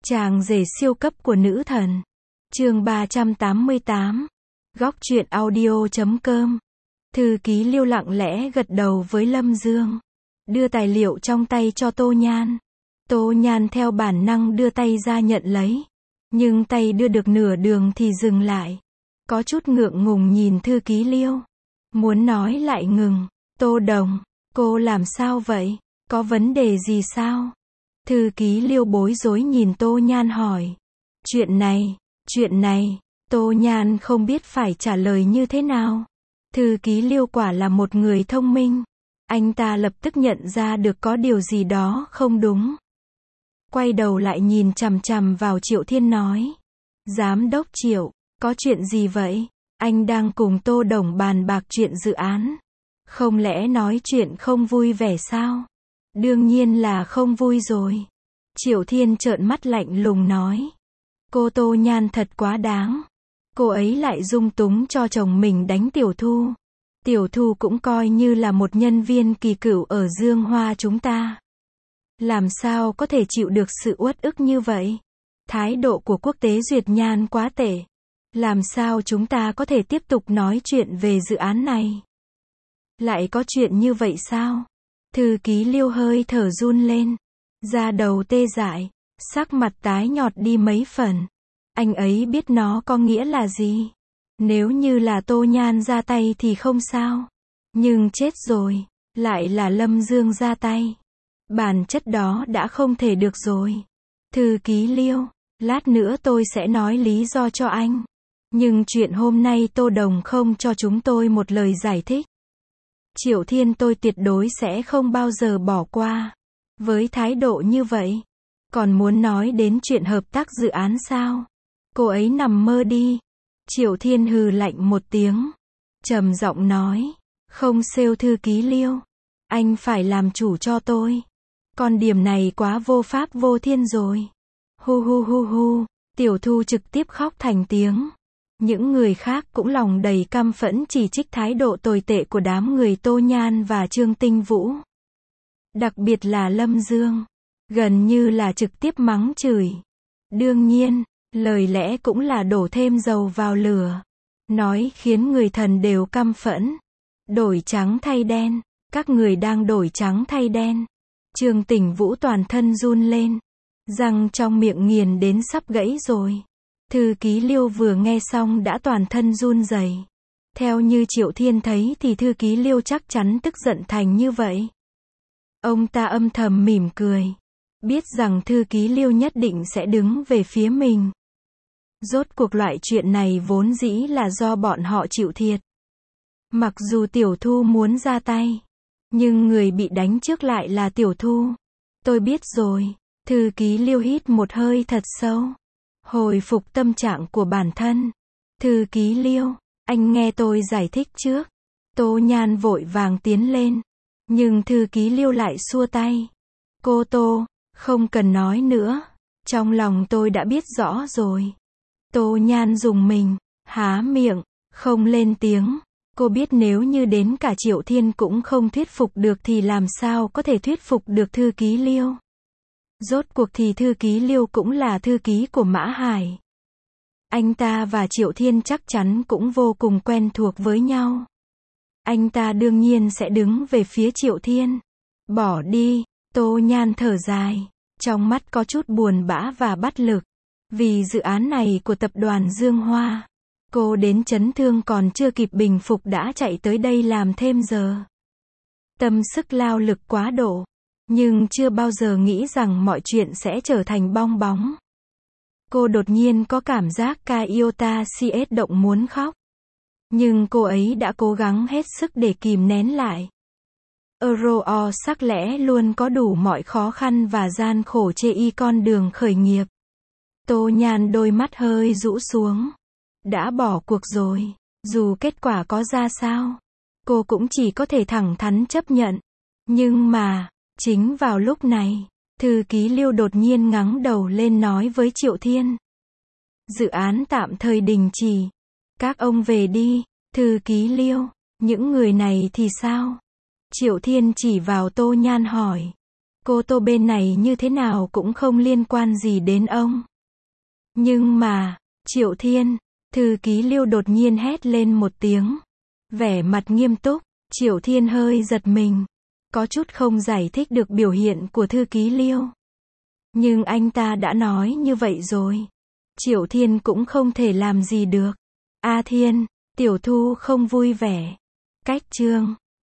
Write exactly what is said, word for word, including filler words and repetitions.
Chàng rể siêu cấp của nữ thần. Chương ba trăm tám mươi tám. Góc truyện audio chấm com. Thư ký Liêu lặng lẽ gật đầu với Lâm Dương. Đưa tài liệu trong tay cho Tô Nhan. Tô Nhan theo bản năng đưa tay ra nhận lấy. Nhưng tay đưa được nửa đường thì dừng lại. Có chút ngượng ngùng nhìn thư ký Liêu. Muốn nói lại ngừng. Tô Đồng, cô làm sao vậy? Có vấn đề gì sao? Thư ký Liêu bối rối nhìn Tô Nhan hỏi. Chuyện này, chuyện này, Tô Nhan không biết phải trả lời như thế nào. Thư ký Liêu quả là một người thông minh. Anh ta lập tức nhận ra được có điều gì đó không đúng. Quay đầu lại nhìn chằm chằm vào Triệu Thiên nói. Giám đốc Triệu, có chuyện gì vậy? Anh đang cùng Tô Đồng bàn bạc chuyện dự án. Không lẽ nói chuyện không vui vẻ sao? Đương nhiên là không vui rồi. Triệu Thiên trợn mắt lạnh lùng nói. Cô Tô Nhan thật quá đáng. Cô ấy lại dung túng cho chồng mình đánh Tiểu Thu. Tiểu Thu cũng coi như là một nhân viên kỳ cựu ở Dương Hoa chúng ta. Làm sao có thể chịu được sự uất ức như vậy? Thái độ của quốc tế duyệt nhan quá tệ. Làm sao chúng ta có thể tiếp tục nói chuyện về dự án này? Lại có chuyện như vậy sao? Thư ký Liêu hơi thở run lên. Da đầu tê dại. Sắc mặt tái nhọt đi mấy phần. Anh ấy biết nó có nghĩa là gì. Nếu như là Tô Nhan ra tay thì không sao. Nhưng chết rồi. Lại là Lâm Dương ra tay. Bản chất đó đã không thể được rồi. Thư ký Liêu, lát nữa tôi sẽ nói lý do cho anh. Nhưng chuyện hôm nay Tô Đồng không cho chúng tôi một lời giải thích. Triệu Thiên tôi tuyệt đối sẽ không bao giờ bỏ qua. Với thái độ như vậy, còn muốn nói đến chuyện hợp tác dự án sao? Cô ấy nằm mơ đi. Triệu Thiên hừ lạnh một tiếng. Trầm giọng nói. Không sale thư ký Liêu. Anh phải làm chủ cho tôi. Còn điểm này quá vô pháp vô thiên rồi. Hu hu hu hu. Tiểu Thu trực tiếp khóc thành tiếng. Những người khác cũng lòng đầy căm phẫn chỉ trích thái độ tồi tệ của đám người Tô Nhan và Trương Tinh Vũ. Đặc biệt là Lâm Dương. Gần như là trực tiếp mắng chửi. Đương nhiên, lời lẽ cũng là đổ thêm dầu vào lửa. Nói khiến người thần đều căm phẫn. Đổi trắng thay đen. Các người đang đổi trắng thay đen. Trương Tinh Vũ toàn thân run lên. Răng trong miệng nghiền đến sắp gãy rồi. Thư ký Liêu vừa nghe xong đã toàn thân run rẩy. Theo như Triệu Thiên thấy thì thư ký Liêu chắc chắn tức giận thành như vậy. Ông ta âm thầm mỉm cười. Biết rằng thư ký Liêu nhất định sẽ đứng về phía mình. Rốt cuộc loại chuyện này vốn dĩ là do bọn họ chịu thiệt. Mặc dù Tiểu Thu muốn ra tay. Nhưng người bị đánh trước lại là Tiểu Thu. Tôi biết rồi. Thư ký Liêu hít một hơi thật sâu. Hồi phục tâm trạng của bản thân. Thư ký Liêu, anh nghe tôi giải thích trước. Tô Nhan vội vàng tiến lên. Nhưng thư ký Liêu lại xua tay. Cô Tô, không cần nói nữa. Trong lòng tôi đã biết rõ rồi. Tô Nhan dùng mình, há miệng, không lên tiếng. Cô biết nếu như đến cả Triệu Thiên cũng không thuyết phục được thì làm sao có thể thuyết phục được thư ký Liêu. Rốt cuộc thì thư ký Liêu cũng là thư ký của Mã Hải. Anh ta và Triệu Thiên chắc chắn cũng vô cùng quen thuộc với nhau. Anh ta đương nhiên sẽ đứng về phía Triệu Thiên. Bỏ đi, Tô Nhan thở dài. Trong mắt có chút buồn bã và bất lực. Vì dự án này của tập đoàn Dương Hoa. Cô đến chấn thương còn chưa kịp bình phục đã chạy tới đây làm thêm giờ. Tâm sức lao lực quá độ. Nhưng chưa bao giờ nghĩ rằng mọi chuyện sẽ trở thành bong bóng. Cô đột nhiên có cảm giác Kaiota xê ét động muốn khóc. Nhưng cô ấy đã cố gắng hết sức để kìm nén lại. Euro sắc lẽ luôn có đủ mọi khó khăn và gian khổ chê y con đường khởi nghiệp. Tô Nhan đôi mắt hơi rũ xuống. Đã bỏ cuộc rồi. Dù kết quả có ra sao, cô cũng chỉ có thể thẳng thắn chấp nhận. Nhưng mà, chính vào lúc này, thư ký Liêu đột nhiên ngẩng đầu lên nói với Triệu Thiên. Dự án tạm thời đình chỉ. Các ông về đi. Thư ký Liêu, những người này thì sao? Triệu Thiên chỉ vào Tô Nhan hỏi. Cô Tô bên này như thế nào cũng không liên quan gì đến ông. Nhưng mà, Triệu Thiên, thư ký Liêu đột nhiên hét lên một tiếng. Vẻ mặt nghiêm túc, Triệu Thiên hơi giật mình. Có chút không giải thích được biểu hiện của thư ký Liêu. Nhưng anh ta đã nói như vậy rồi. Triệu Thiên cũng không thể làm gì được. A Thiên, Tiểu Thu không vui vẻ. Cách chương